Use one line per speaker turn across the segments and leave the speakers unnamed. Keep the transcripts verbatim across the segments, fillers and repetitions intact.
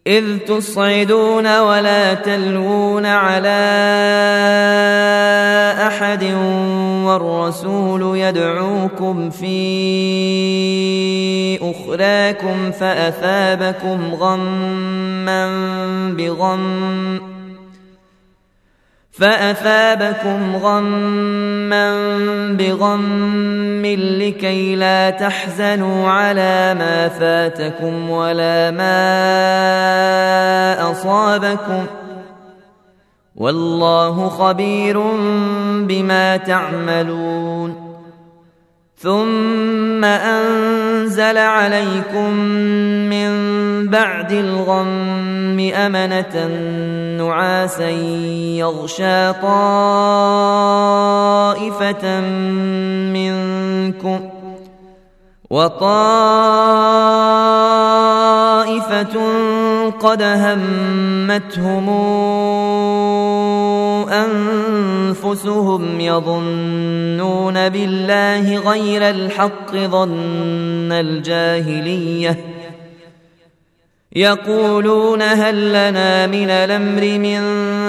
إذ تصعدون ولا تلوون على أحد والرسول يدعوكم في أخراكم فأثابكم غما بغم فأثابكم غما بغم لكي لا تحزنوا على ما فاتكم ولا ما أصابكم والله خبير بما تعملون ثم أنزل عليكم من بعد الغم أمنة نعاسا يغشى طائفة منكم وطائفة قد همتهم أنفسهم يظنون بالله غير الحق ظن الجاهلية يقولون هل لنا من الأمر من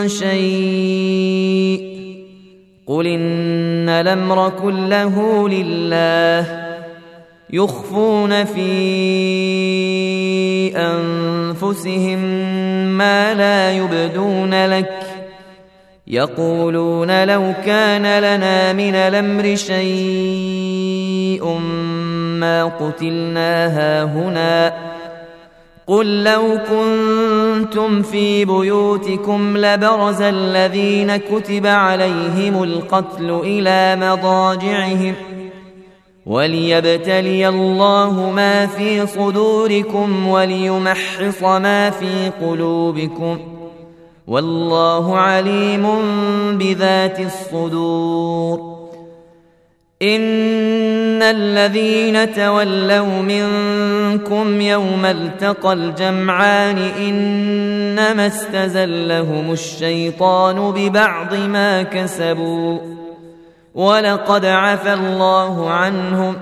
شيء قل إن الأمر كله لله يخفون في أنفسهم ما لا يبدون لك يقولون لو كان لنا من الأمر شيء ما قتلنا هاهنا قل لو كنتم في بيوتكم لبرز الذين كتب عليهم القتل إلى مضاجعهم وليبتلي الله ما في صدوركم وليمحص ما في قلوبكم والله عليم بذات الصدور إن الذين تولوا منكم يوم التقى الجمعان إنما استزلهم الشيطان ببعض ما كسبوا ولقد عفى الله عنهم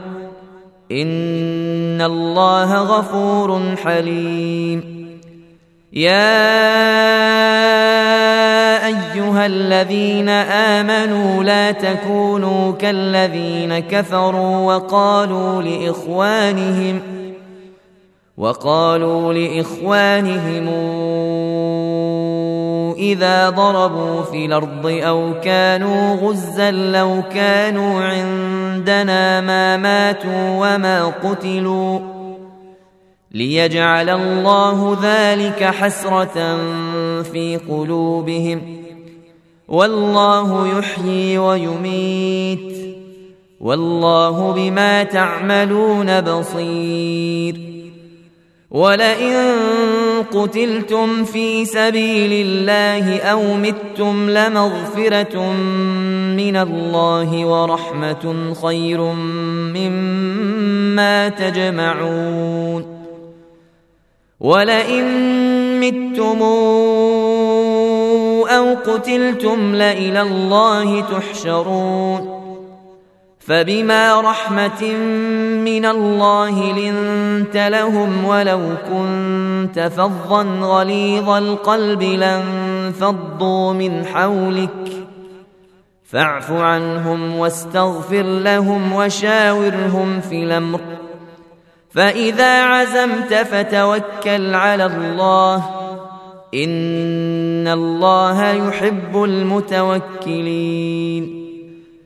إن الله غفور حليم يا أيها الذين آمنوا لا تكونوا كالذين كفروا وقالوا لإخوانهم وقالوا لإخوانهم إذا ضربوا في الأرض أو كانوا غزا لو كانوا عندنا ما ماتوا وما قتلوا ليجعل الله ذلك حسرة في قلوبهم والله يحيي ويميت والله بما تعملون بصير ولئن قتلتم في سبيل الله أو متم لمغفرة من الله ورحمة خير مما تجمعون ولئن متم أو قتلتم لإلى الله تحشرون فبما رحمة من الله لنت لهم ولو كنت فظا غليظ القلب لانفضوا من حولك فاعف عنهم واستغفر لهم وشاورهم في الأمر فإذا عزمت فتوكل على الله إن الله يحب المتوكلين